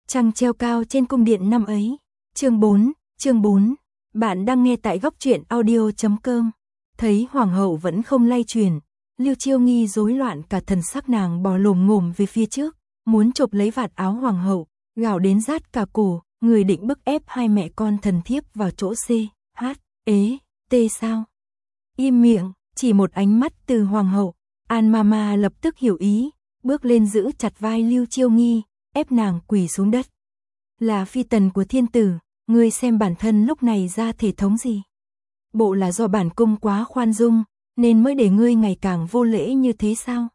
Trăng treo cao trên cung điện năm ấy. Chương 4. Bạn đang nghe tại góc truyện audio.com. Thấy hoàng hậu vẫn không lay chuyển, Lưu Chiêu Nghi rối loạn cả thần sắc, nàng bò lồm ngồm về phía trước, muốn chộp lấy vạt áo hoàng hậu, gào đến rát cả cổ, người định bức ép hai mẹ con thần thiếp vào chỗ C, H, T sao? Im miệng, chỉ một ánh mắt từ hoàng hậu, An Mama lập tức hiểu ý, bước lên giữ chặt vai Lưu Chiêu Nghi, ép nàng quỳ xuống đất. Là phi tần của thiên tử, ngươi xem bản thân lúc này ra thể thống gì? Bộ là do bản cung quá khoan dung, nên mới để ngươi ngày càng vô lễ như thế sao?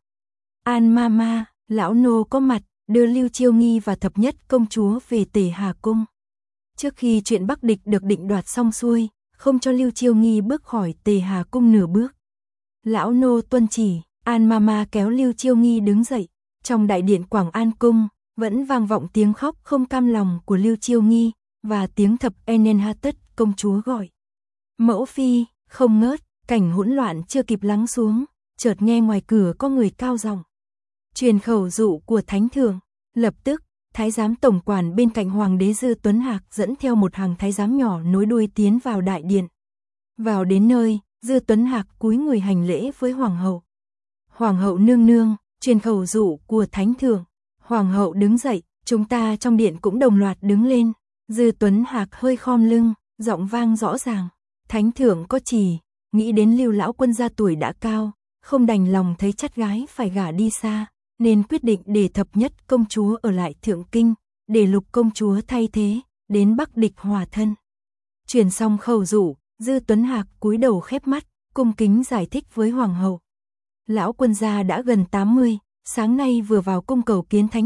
An Mama, lão nô có mặt, đưa Lưu Chiêu Nghi và thập nhất công chúa về Tề Hà cung. Trước khi chuyện Bắc Địch được định đoạt xong xuôi, không cho Lưu Chiêu Nghi bước khỏi Tề Hà cung nửa bước. Lão nô tuân chỉ. An Mama kéo Lưu Chiêu Nghi đứng dậy. Trong đại điện Quảng An cung vẫn vang vọng tiếng khóc không cam lòng của Lưu Chiêu Nghi và tiếng thập Enenhatet công chúa gọi mẫu phi. Không ngớt, cảnh hỗn loạn chưa kịp lắng xuống, chợt nghe ngoài cửa có người cao giọng truyền khẩu dụ của thánh thượng. Lập tức, thái giám tổng quản bên cạnh hoàng đế Dư Tuấn Hạc dẫn theo một hàng thái giám nhỏ nối đuôi tiến vào đại điện. Vào đến nơi, Dư Tuấn Hạc cúi người hành lễ với hoàng hậu. Hoàng hậu nương nương, truyền khẩu dụ của thánh thượng. Hoàng hậu đứng dậy, chúng ta trong điện cũng đồng loạt đứng lên. Dư Tuấn Hạc hơi khom lưng, giọng vang rõ ràng. Thánh thượng có chỉ, nghĩ đến Lưu lão quân gia tuổi đã cao, không đành lòng thấy chắt gái phải gả đi xa, nên quyết định để thập nhất công chúa ở lại Thượng Kinh, để Lục công chúa thay thế, đến Bắc Địch hòa thân. Truyền xong khẩu dụ, Dư Tuấn Hạc cúi đầu khép mắt, cung kính giải thích với hoàng hậu. Lão quân gia đã gần 80, sáng nay vừa vào cung cầu kiến thánh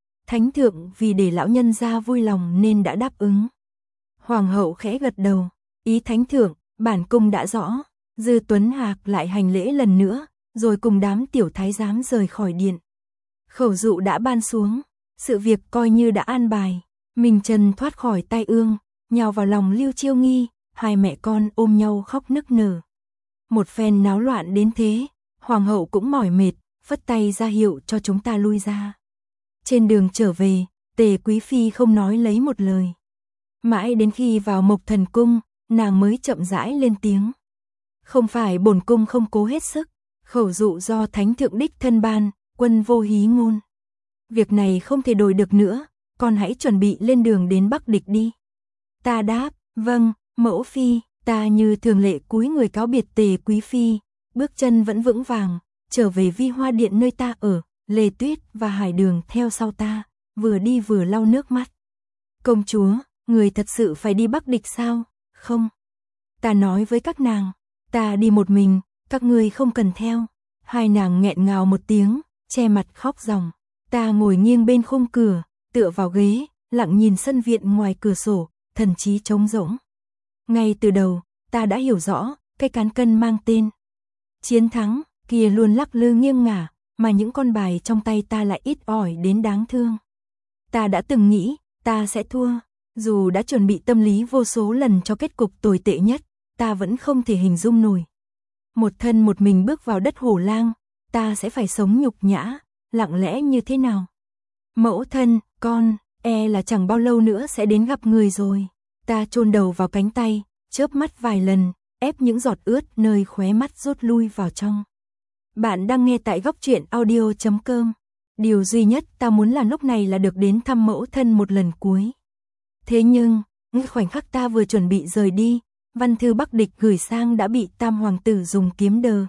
thượng vì để lão nhân gia vui lòng nên đã đáp ứng. Hoàng hậu khẽ gật đầu, ý thánh thượng, bản cung đã rõ. Dư Tuấn Hạc lại hành lễ lần nữa, rồi cùng đám tiểu thái giám rời khỏi điện. Khẩu dụ đã ban xuống, sự việc coi như đã an bài. Minh Trần thoát khỏi tai ương, nhào vào lòng Lưu Chiêu Nghi, hai mẹ con ôm nhau khóc nức nở. Một phen náo loạn đến thế, hoàng hậu cũng mỏi mệt, phất tay ra hiệu cho chúng ta lui ra. Trên đường trở về, Tề quý phi không nói lấy một lời. Mãi đến khi vào Mộc Thần cung, nàng mới chậm rãi lên tiếng. Không phải bổn cung không cố hết sức, khẩu dụ do thánh thượng đích thân ban, quân vô hí ngôn. Việc này không thể đổi được nữa, con hãy chuẩn bị lên đường đến Bắc Địch đi. Ta đáp, vâng, mẫu phi. Ta như thường lệ cúi người cáo biệt Tề quý phi, bước chân vẫn vững vàng, trở về Vi Hoa điện nơi ta ở. Lê Tuyết và Hải Đường theo sau ta, vừa đi vừa lau nước mắt. Công chúa, người thật sự phải đi Bắc Địch sao? Không. Ta nói với các nàng, ta đi một mình, các ngươi không cần theo. Hai nàng nghẹn ngào một tiếng, che mặt khóc ròng. Ta ngồi nghiêng bên khung cửa, tựa vào ghế, lặng nhìn sân viện ngoài cửa sổ, thần trí trống rỗng. Ngay từ đầu, ta đã hiểu rõ, cái cán cân mang tên chiến thắng kia luôn lắc lư nghiêng ngả, mà những con bài trong tay ta lại ít ỏi đến đáng thương. Ta đã từng nghĩ, ta sẽ thua, dù đã chuẩn bị tâm lý vô số lần cho kết cục tồi tệ nhất, ta vẫn không thể hình dung nổi. Một thân một mình bước vào đất Hổ Lang, ta sẽ phải sống nhục nhã, lặng lẽ như thế nào? Mẫu thân, con, là chẳng bao lâu nữa sẽ đến gặp người rồi. Ta chôn đầu vào cánh tay, chớp mắt vài lần, ép những giọt ướt nơi khóe mắt rút lui vào trong. Bạn đang nghe tại góc truyện audio.com. Điều duy nhất ta muốn làm lúc này là được đến thăm mẫu thân một lần cuối. Thế nhưng, khoảnh khắc ta vừa chuẩn bị rời đi, văn thư Bắc Địch gửi sang đã bị tam hoàng tử dùng kiếm đờ,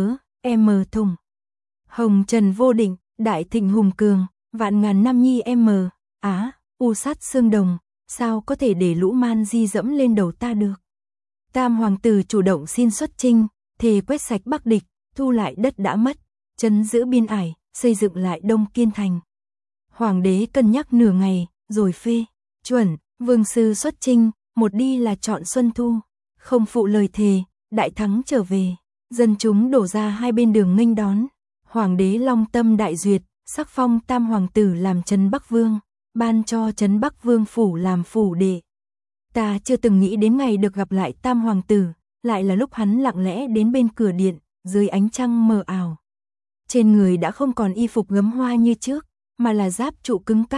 thùng. Hồng trần vô định, đại thịnh hùng cường, vạn ngàn nam nhi u sát xương đồng, sao có thể để lũ man di dẫm lên đầu ta được. Tam hoàng tử chủ động xin xuất chinh, thề quét sạch Bắc Địch, thu lại đất đã mất, trấn giữ biên ải, xây dựng lại Đông Kiên thành. Hoàng đế cân nhắc nửa ngày, rồi phê chuẩn, vương sư xuất chinh, một đi là chọn xuân thu, không phụ lời thề, đại thắng trở về, dân chúng đổ ra hai bên đường nghênh đón. Hoàng đế long tâm đại duyệt, sắc phong tam hoàng tử làm trấn Bắc Vương, ban cho trấn Bắc Vương phủ làm phủ đệ. Ta chưa từng nghĩ đến ngày được gặp lại tam hoàng tử, lại là lúc hắn lặng lẽ đến bên cửa điện, dưới ánh trăng mờ ảo. Trên người đã không còn y phục gấm hoa như trước, mà là giáp trụ cứng cáp,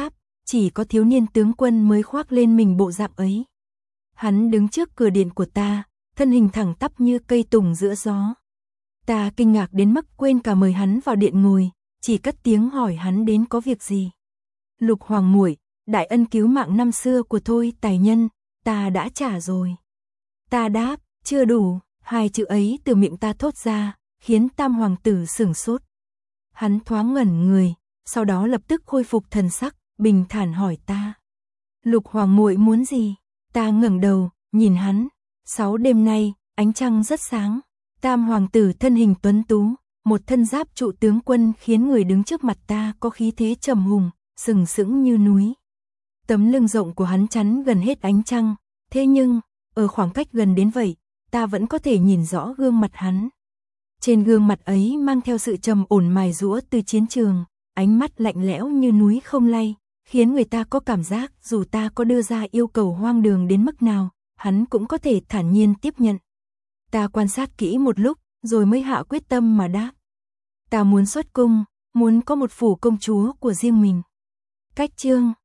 chỉ có thiếu niên tướng quân mới khoác lên mình bộ dạng ấy. Hắn đứng trước cửa điện của ta, thân hình thẳng tắp như cây tùng giữa gió. Ta kinh ngạc đến mức quên cả mời hắn vào điện ngồi, chỉ cất tiếng hỏi hắn đến có việc gì. Lục Hoàng muội, đại ân cứu mạng năm xưa của Thôi tài nhân, ta đã trả rồi. Ta đáp, chưa đủ, hai chữ ấy từ miệng ta thốt ra, khiến Tam hoàng tử sửng sốt. Hắn thoáng ngẩn người, sau đó lập tức khôi phục thần sắc, bình thản hỏi ta. Lục Hoàng muội muốn gì? Ta ngẩng đầu, nhìn hắn. 6 đêm nay, ánh trăng rất sáng. Tam hoàng tử thân hình tuấn tú, một thân giáp trụ tướng quân khiến người đứng trước mặt ta có khí thế trầm hùng, sừng sững như núi. Tấm lưng rộng của hắn chắn gần hết ánh trăng, thế nhưng, ở khoảng cách gần đến vậy, ta vẫn có thể nhìn rõ gương mặt hắn. Trên gương mặt ấy mang theo sự trầm ổn mài giũa từ chiến trường, ánh mắt lạnh lẽo như núi không lay, khiến người ta có cảm giác dù ta có đưa ra yêu cầu hoang đường đến mức nào, hắn cũng có thể thản nhiên tiếp nhận. Ta quan sát kỹ một lúc, rồi mới hạ quyết tâm mà đáp. Ta muốn xuất cung, muốn có một phủ công chúa của riêng mình. Cách chương